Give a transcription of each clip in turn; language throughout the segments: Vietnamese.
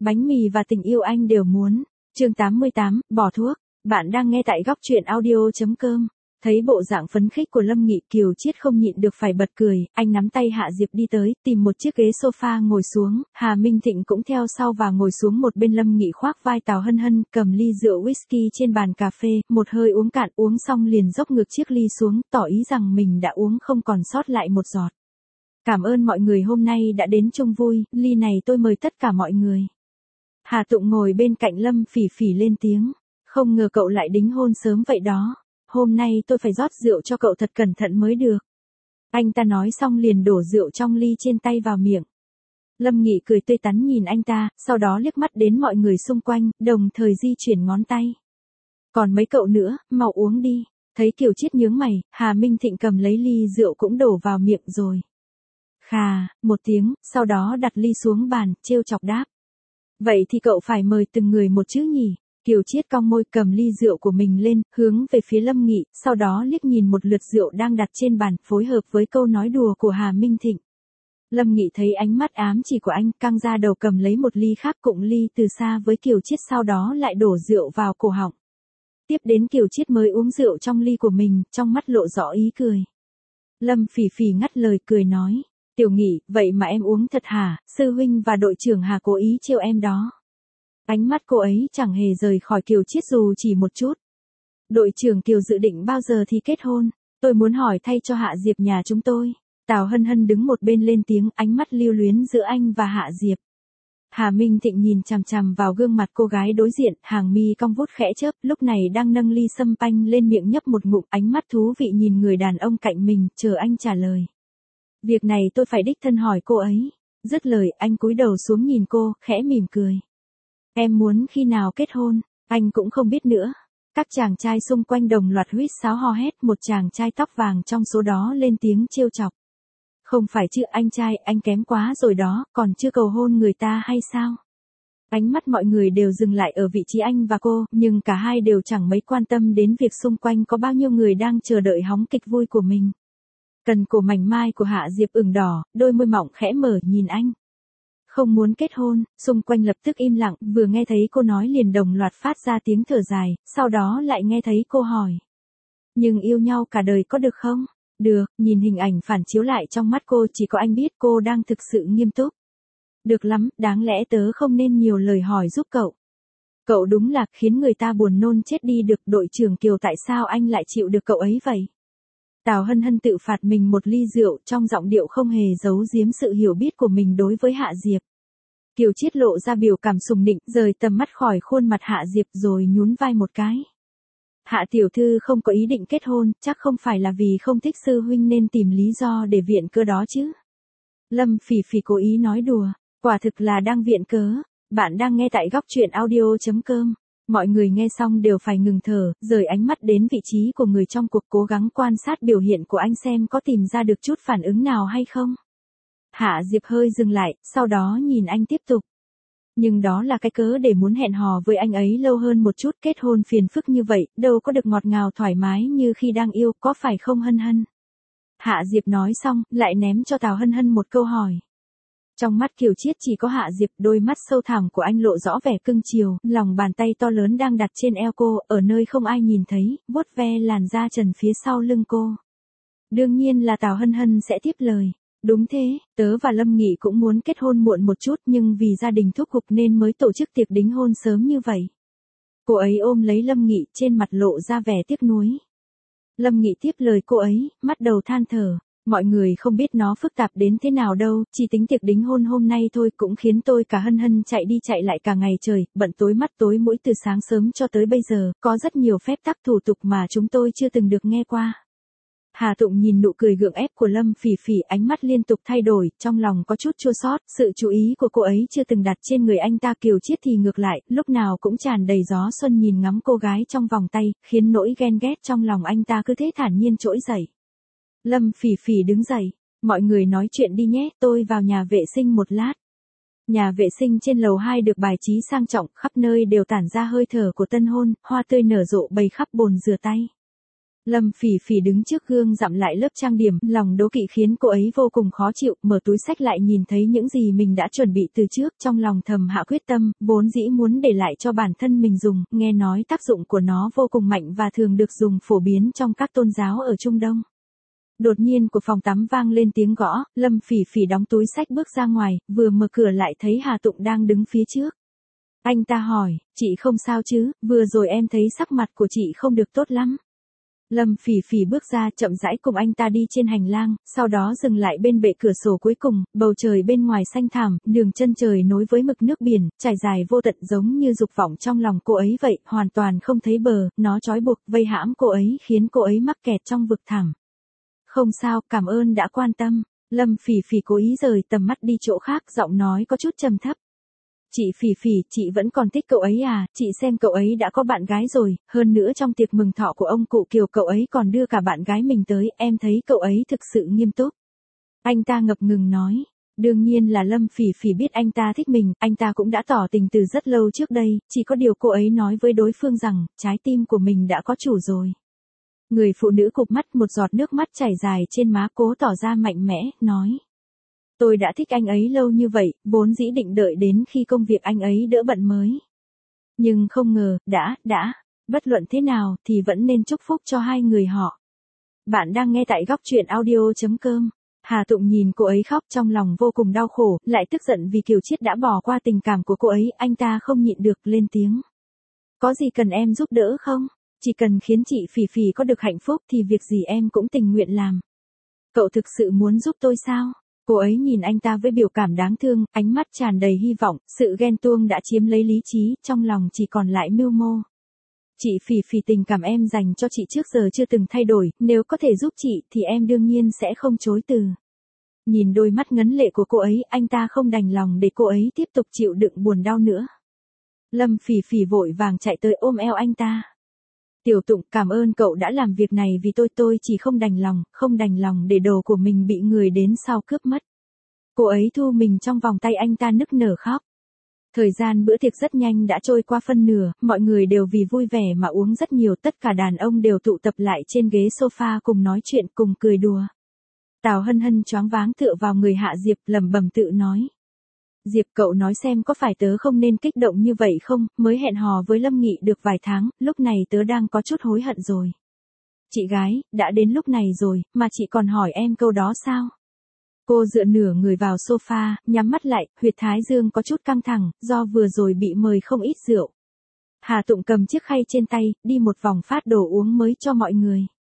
Bánh mì và tình yêu anh đều muốn. Chương 88, bỏ thuốc. Bạn đang nghe tại góc truyện audio.com. Thấy bộ dạng phấn khích của Lâm Nghị, Kiều Chiết không nhịn được phải bật cười, anh nắm tay Hạ Diệp đi tới, tìm một chiếc ghế sofa ngồi xuống, Hà Minh Thịnh cũng theo sau và ngồi xuống một bên. Lâm Nghị khoác vai Tào Hân Hân, cầm ly rượu whisky trên bàn cà phê, một hơi uống cạn, uống xong liền dốc ngược chiếc ly xuống, tỏ ý rằng mình đã uống không còn sót lại một giọt. Cảm ơn mọi người hôm nay đã đến chung vui, ly này tôi mời tất cả mọi người. Hà Tụng ngồi bên cạnh Lâm Phỉ Phỉ lên tiếng, không ngờ cậu lại đính hôn sớm vậy đó. Hôm nay tôi phải rót rượu cho cậu thật cẩn thận mới được. Anh ta nói xong liền đổ rượu trong ly trên tay vào miệng. Lâm Nghị cười tươi tắn nhìn anh ta, sau đó liếc mắt đến mọi người xung quanh, đồng thời di chuyển ngón tay. Còn mấy cậu nữa, mau uống đi. Thấy Kiều Chiết nhướng mày, Hà Minh Thịnh cầm lấy ly rượu cũng đổ vào miệng rồi. Khà, một tiếng, sau đó đặt ly xuống bàn, trêu chọc đáp. Vậy thì cậu phải mời từng người một chứ nhỉ? Kiều Chiết cong môi cầm ly rượu của mình lên, hướng về phía Lâm Nghị, sau đó liếc nhìn một lượt rượu đang đặt trên bàn, phối hợp với câu nói đùa của Hà Minh Thịnh. Lâm Nghị thấy ánh mắt ám chỉ của anh, căng ra đầu cầm lấy một ly khác cụng ly từ xa với Kiều Chiết, sau đó lại đổ rượu vào cổ họng. Tiếp đến Kiều Chiết mới uống rượu trong ly của mình, trong mắt lộ rõ ý cười. Lâm Phỉ Phỉ ngắt lời cười nói, Tiểu Nghị, vậy mà em uống thật hả? Sư huynh và đội trưởng Hà cố ý trêu em đó. Ánh mắt cô ấy chẳng hề rời khỏi Kiều Chiết dù chỉ một chút. Đội trưởng Kiều dự định bao giờ thì kết hôn? Tôi muốn hỏi thay cho Hạ Diệp nhà chúng tôi. Tào Hân Hân đứng một bên lên tiếng, ánh mắt lưu luyến giữa anh và Hạ Diệp. Hà Minh Thịnh nhìn chằm chằm vào gương mặt cô gái đối diện, hàng mi cong vút khẽ chớp, lúc này đang nâng ly sâm panh lên miệng nhấp một ngụm, ánh mắt thú vị nhìn người đàn ông cạnh mình, chờ anh trả lời. Việc này tôi phải đích thân hỏi cô ấy. Dứt lời, anh cúi đầu xuống nhìn cô, khẽ mỉm cười. Em muốn khi nào kết hôn? Anh cũng không biết nữa. Các chàng trai xung quanh đồng loạt huýt sáo hò hét, một chàng trai tóc vàng trong số đó lên tiếng trêu chọc. Không phải chứ anh trai, anh kém quá rồi đó, còn chưa cầu hôn người ta hay sao? Ánh mắt mọi người đều dừng lại ở vị trí anh và cô, nhưng cả hai đều chẳng mấy quan tâm đến việc xung quanh có bao nhiêu người đang chờ đợi hóng kịch vui của mình. Cần cổ mảnh mai của Hạ Diệp ửng đỏ, đôi môi mỏng khẽ mở nhìn anh. Không muốn kết hôn, xung quanh lập tức im lặng, vừa nghe thấy cô nói liền đồng loạt phát ra tiếng thở dài, sau đó lại nghe thấy cô hỏi. Nhưng yêu nhau cả đời có được không? Được, nhìn hình ảnh phản chiếu lại trong mắt cô chỉ có anh biết cô đang thực sự nghiêm túc. Được lắm, đáng lẽ tớ không nên nhiều lời hỏi giúp cậu. Cậu đúng là khiến người ta buồn nôn chết đi được. Đội trưởng Kiều, tại sao anh lại chịu được cậu ấy vậy? Tào Hân Hân tự phạt mình một ly rượu, trong giọng điệu không hề giấu giếm sự hiểu biết của mình đối với Hạ Diệp. Kiều Chiết lộ ra biểu cảm sùng nịnh, rời tầm mắt khỏi khuôn mặt Hạ Diệp rồi nhún vai một cái. Hạ tiểu thư không có ý định kết hôn, chắc không phải là vì không thích sư huynh nên tìm lý do để viện cớ đó chứ? Lâm Phỉ Phỉ cố ý nói đùa, quả thực là đang viện cớ. Bạn đang nghe tại góc truyện audio.com. Mọi người nghe xong đều phải ngừng thở, rời ánh mắt đến vị trí của người trong cuộc, cố gắng quan sát biểu hiện của anh xem có tìm ra được chút phản ứng nào hay không. Hạ Diệp hơi dừng lại, sau đó nhìn anh tiếp tục. Nhưng đó là cái cớ để muốn hẹn hò với anh ấy lâu hơn một chút, kết hôn phiền phức như vậy, đâu có được ngọt ngào thoải mái như khi đang yêu, có phải không Hân Hân? Hạ Diệp nói xong, lại ném cho Tào Hân Hân một câu hỏi. Trong mắt Kiều Chiết chỉ có Hạ Diệp, đôi mắt sâu thẳm của anh lộ rõ vẻ cưng chiều, lòng bàn tay to lớn đang đặt trên eo cô, ở nơi không ai nhìn thấy, vuốt ve làn da trần phía sau lưng cô. Đương nhiên là Tào Hân Hân sẽ tiếp lời. Đúng thế, tớ và Lâm Nghị cũng muốn kết hôn muộn một chút nhưng vì gia đình thúc giục nên mới tổ chức tiệc đính hôn sớm như vậy. Cô ấy ôm lấy Lâm Nghị, trên mặt lộ ra vẻ tiếc nuối. Lâm Nghị tiếp lời cô ấy, mắt đầu than thở. Mọi người không biết nó phức tạp đến thế nào đâu, chỉ tính tiệc đính hôn hôm nay thôi cũng khiến tôi cả Hân Hân chạy đi chạy lại cả ngày trời, bận tối mắt tối mũi từ sáng sớm cho tới bây giờ, có rất nhiều phép tắc thủ tục mà chúng tôi chưa từng được nghe qua. Hà Tụng nhìn nụ cười gượng ép của Lâm Phỉ Phỉ, ánh mắt liên tục thay đổi, trong lòng có chút chua xót, sự chú ý của cô ấy chưa từng đặt trên người anh ta. Kiều Chiết thì ngược lại, lúc nào cũng tràn đầy gió xuân nhìn ngắm cô gái trong vòng tay, khiến nỗi ghen ghét trong lòng anh ta cứ thế thản nhiên trỗi dậy. Lâm Phỉ Phỉ đứng dậy, mọi người nói chuyện đi nhé, tôi vào nhà vệ sinh một lát. Nhà vệ sinh trên lầu 2 được bài trí sang trọng, khắp nơi đều tản ra hơi thở của tân hôn, hoa tươi nở rộ bày khắp bồn rửa tay. Lâm Phỉ Phỉ đứng trước gương dặm lại lớp trang điểm, lòng đố kỵ khiến cô ấy vô cùng khó chịu, mở túi xách lại nhìn thấy những gì mình đã chuẩn bị từ trước, trong lòng thầm hạ quyết tâm, vốn dĩ muốn để lại cho bản thân mình dùng, nghe nói tác dụng của nó vô cùng mạnh và thường được dùng phổ biến trong các tôn giáo ở Trung Đông. Đột nhiên của phòng tắm vang lên tiếng gõ, Lâm Phỉ Phỉ đóng túi xách bước ra ngoài, vừa mở cửa lại thấy Hà Tụng đang đứng phía trước. Anh ta hỏi, chị không sao chứ, vừa rồi em thấy sắc mặt của chị không được tốt lắm. Lâm Phỉ Phỉ bước ra chậm rãi cùng anh ta đi trên hành lang, sau đó dừng lại bên bệ cửa sổ cuối cùng, bầu trời bên ngoài xanh thẳm, đường chân trời nối với mực nước biển, trải dài vô tận giống như dục vọng trong lòng cô ấy vậy, hoàn toàn không thấy bờ, nó trói buộc, vây hãm cô ấy khiến cô ấy mắc kẹt trong vực thẳm. Không sao, cảm ơn đã quan tâm. Lâm Phỉ Phỉ cố ý rời tầm mắt đi chỗ khác, giọng nói có chút trầm thấp. Chị Phỉ Phỉ, chị vẫn còn thích cậu ấy à, chị xem cậu ấy đã có bạn gái rồi, hơn nữa trong tiệc mừng thọ của ông cụ Kiều cậu ấy còn đưa cả bạn gái mình tới, em thấy cậu ấy thực sự nghiêm túc. Anh ta ngập ngừng nói, đương nhiên là Lâm Phỉ Phỉ biết anh ta thích mình, anh ta cũng đã tỏ tình từ rất lâu trước đây, chỉ có điều cô ấy nói với đối phương rằng, trái tim của mình đã có chủ rồi. Người phụ nữ cụp mắt, một giọt nước mắt chảy dài trên má, cố tỏ ra mạnh mẽ, nói. Tôi đã thích anh ấy lâu như vậy, vốn dĩ định đợi đến khi công việc anh ấy đỡ bận mới. Nhưng không ngờ, bất luận thế nào thì vẫn nên chúc phúc cho hai người họ. Bạn đang nghe tại góc truyện audio.com. Hà Tụng nhìn cô ấy khóc trong lòng vô cùng đau khổ, lại tức giận vì Kiều Chiết đã bỏ qua tình cảm của cô ấy, anh ta không nhịn được lên tiếng. Có gì cần em giúp đỡ không? Chỉ cần khiến chị Phỉ Phỉ có được hạnh phúc thì việc gì em cũng tình nguyện làm. Cậu thực sự muốn giúp tôi sao? Cô ấy nhìn anh ta với biểu cảm đáng thương, ánh mắt tràn đầy hy vọng, sự ghen tuông đã chiếm lấy lý trí, trong lòng chỉ còn lại mưu mô. Chị Phỉ Phỉ, tình cảm em dành cho chị trước giờ chưa từng thay đổi, nếu có thể giúp chị thì em đương nhiên sẽ không chối từ. Nhìn đôi mắt ngấn lệ của cô ấy, anh ta không đành lòng để cô ấy tiếp tục chịu đựng buồn đau nữa. Lâm Phỉ Phỉ vội vàng chạy tới ôm eo anh ta. Tiểu Tụng, cảm ơn cậu đã làm việc này vì tôi chỉ không đành lòng để đồ của mình bị người đến sau cướp mất. Cô ấy thu mình trong vòng tay anh ta nức nở khóc. Thời gian bữa tiệc rất nhanh đã trôi qua phân nửa, mọi người đều vì vui vẻ mà uống rất nhiều, tất cả đàn ông đều tụ tập lại trên ghế sofa cùng nói chuyện cùng cười đùa. Tào Hân Hân choáng váng tựa vào người Hạ Diệp lẩm bẩm tự nói. Diệp, cậu nói xem có phải tớ không nên kích động như vậy không, mới hẹn hò với Lâm Nghị được vài tháng, lúc này tớ đang có chút hối hận rồi. Chị gái, đã đến lúc này rồi, mà chị còn hỏi em câu đó sao? Cô dựa nửa người vào sofa, nhắm mắt lại, huyệt thái dương có chút căng thẳng, do vừa rồi bị mời không ít rượu. Hà Tụng cầm chiếc khay trên tay, đi một vòng phát đồ uống mới cho mọi người.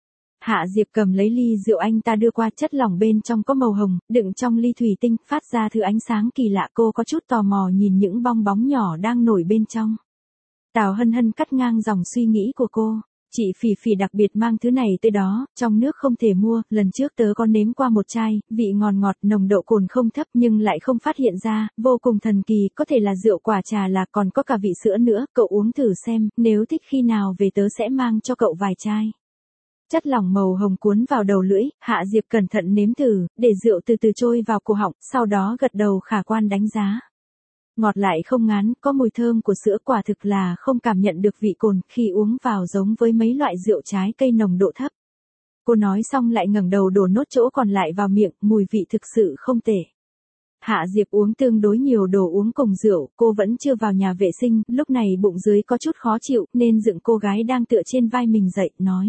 Hạ Diệp cầm lấy ly rượu anh ta đưa qua, chất lỏng bên trong có màu hồng, đựng trong ly thủy tinh, phát ra thứ ánh sáng kỳ lạ, cô có chút tò mò nhìn những bong bóng nhỏ đang nổi bên trong. Tào Hân Hân cắt ngang dòng suy nghĩ của cô. Chị Phỉ Phỉ đặc biệt mang thứ này tới đó, trong nước không thể mua, lần trước tớ có nếm qua một chai, vị ngọt ngọt, nồng độ cồn không thấp nhưng lại không phát hiện ra, vô cùng thần kỳ, có thể là rượu quả trà, là còn có cả vị sữa nữa, cậu uống thử xem, nếu thích khi nào về tớ sẽ mang cho cậu vài chai. Chất lỏng màu hồng cuốn vào đầu lưỡi, Hạ Diệp cẩn thận nếm thử, để rượu từ từ trôi vào cổ họng, sau đó gật đầu khả quan đánh giá. Ngọt lại không ngán, có mùi thơm của sữa, quả thực là không cảm nhận được vị cồn, khi uống vào giống với mấy loại rượu trái cây nồng độ thấp. Cô nói xong lại ngẩng đầu đổ nốt chỗ còn lại vào miệng, mùi vị thực sự không tệ. Hạ Diệp uống tương đối nhiều đồ uống cùng rượu, cô vẫn chưa vào nhà vệ sinh, lúc này bụng dưới có chút khó chịu, nên dựng cô gái đang tựa trên vai mình dậy, nói.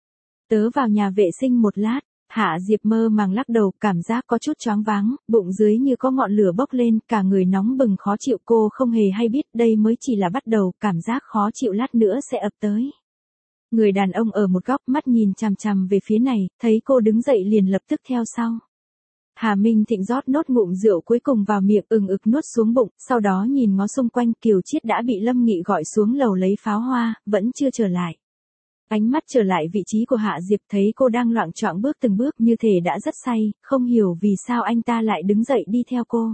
Tớ vào nhà vệ sinh một lát. Hạ Diệp mơ màng lắc đầu, cảm giác có chút choáng váng, bụng dưới như có ngọn lửa bốc lên, cả người nóng bừng khó chịu, cô không hề hay biết đây mới chỉ là bắt đầu, cảm giác khó chịu lát nữa sẽ ập tới. Người đàn ông ở một góc mắt nhìn chằm chằm về phía này, thấy cô đứng dậy liền lập tức theo sau. Hà Minh Thịnh rót nốt ngụm rượu cuối cùng vào miệng, ực nuốt xuống bụng, sau đó nhìn ngó xung quanh, Kiều Chiết đã bị Lâm Nghị gọi xuống lầu lấy pháo hoa, vẫn chưa trở lại. Ánh mắt trở lại vị trí của Hạ Diệp, thấy cô đang loạng choạng bước từng bước như thể đã rất say, không hiểu vì sao anh ta lại đứng dậy đi theo cô.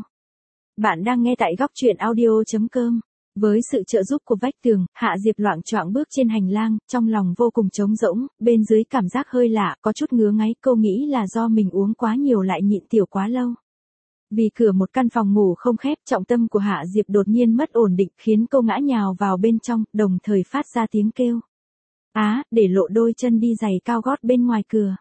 Bạn đang nghe tại góc truyện audio.com. Với sự trợ giúp của vách tường, Hạ Diệp loạng choạng bước trên hành lang, trong lòng vô cùng trống rỗng, bên dưới cảm giác hơi lạ, có chút ngứa ngáy, cô nghĩ là do mình uống quá nhiều lại nhịn tiểu quá lâu. Vì cửa một căn phòng ngủ không khép, trọng tâm của Hạ Diệp đột nhiên mất ổn định, khiến cô ngã nhào vào bên trong, đồng thời phát ra tiếng kêu. để lộ đôi chân đi giày cao gót bên ngoài cửa.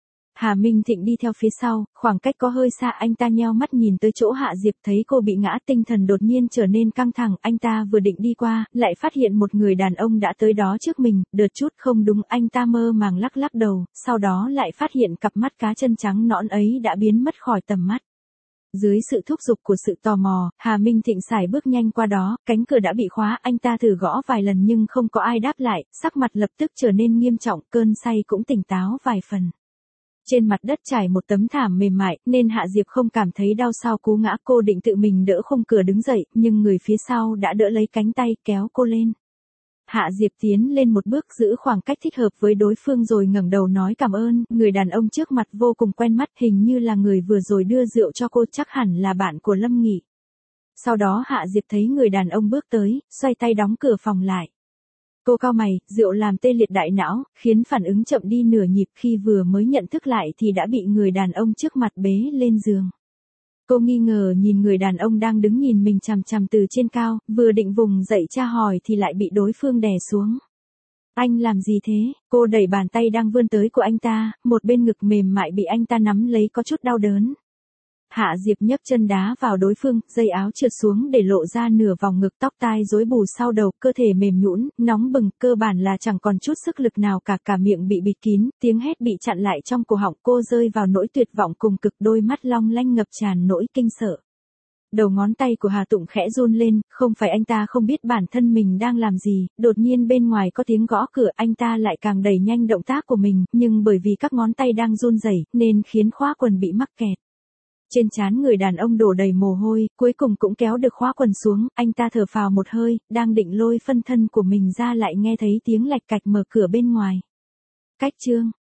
Hà Minh Thịnh đi theo phía sau, khoảng cách có hơi xa, anh ta nheo mắt nhìn tới chỗ Hạ Diệp, thấy cô bị ngã, tinh thần đột nhiên trở nên căng thẳng, anh ta vừa định đi qua, lại phát hiện một người đàn ông đã tới đó trước mình, đợt chút không đúng, anh ta mơ màng lắc lắc đầu, sau đó lại phát hiện cặp mắt cá chân trắng nõn ấy đã biến mất khỏi tầm mắt. Dưới sự thúc giục của sự tò mò, Hà Minh Thịnh sải bước nhanh qua đó, cánh cửa đã bị khóa, anh ta thử gõ vài lần nhưng không có ai đáp lại, sắc mặt lập tức trở nên nghiêm trọng, cơn say cũng tỉnh táo vài phần. Trên mặt đất trải một tấm thảm mềm mại, nên Hạ Diệp không cảm thấy đau sau cú ngã, cô định tự mình đỡ khung cửa đứng dậy, nhưng người phía sau đã đỡ lấy cánh tay kéo cô lên. Hạ Diệp tiến lên một bước, giữ khoảng cách thích hợp với đối phương rồi ngẩng đầu nói cảm ơn, người đàn ông trước mặt vô cùng quen mắt, hình như là người vừa rồi đưa rượu cho cô, chắc hẳn là bạn của Lâm Nghị. Sau đó Hạ Diệp thấy người đàn ông bước tới, xoay tay đóng cửa phòng lại. Cô cau mày, rượu làm tê liệt đại não, khiến phản ứng chậm đi nửa nhịp, khi vừa mới nhận thức lại thì đã bị người đàn ông trước mặt bế lên giường. Cô nghi ngờ nhìn người đàn ông đang đứng nhìn mình chằm chằm từ trên cao, vừa định vùng dậy tra hỏi thì lại bị đối phương đè xuống. Anh làm gì thế? Cô đẩy bàn tay đang vươn tới của anh ta, một bên ngực mềm mại bị anh ta nắm lấy có chút đau đớn. Hạ Diệp nhấc chân đá vào đối phương, dây áo trượt xuống để lộ ra nửa vòng ngực, tóc tai rối bù sau đầu, cơ thể mềm nhũn, nóng bừng, cơ bản là chẳng còn chút sức lực nào cả miệng bị bịt kín, tiếng hét bị chặn lại trong cổ họng, cô rơi vào nỗi tuyệt vọng cùng cực, đôi mắt long lanh ngập tràn nỗi kinh sợ. Đầu ngón tay của Hà Tụng khẽ run lên, không phải anh ta không biết bản thân mình đang làm gì, đột nhiên bên ngoài có tiếng gõ cửa, anh ta lại càng đẩy nhanh động tác của mình, nhưng bởi vì các ngón tay đang run rẩy nên khiến khóa quần bị mắc kẹt. Trên trán người đàn ông đổ đầy mồ hôi, cuối cùng cũng kéo được khóa quần xuống, anh ta thở phào một hơi, đang định lôi phân thân của mình ra lại nghe thấy tiếng lạch cạch mở cửa bên ngoài. Cách chương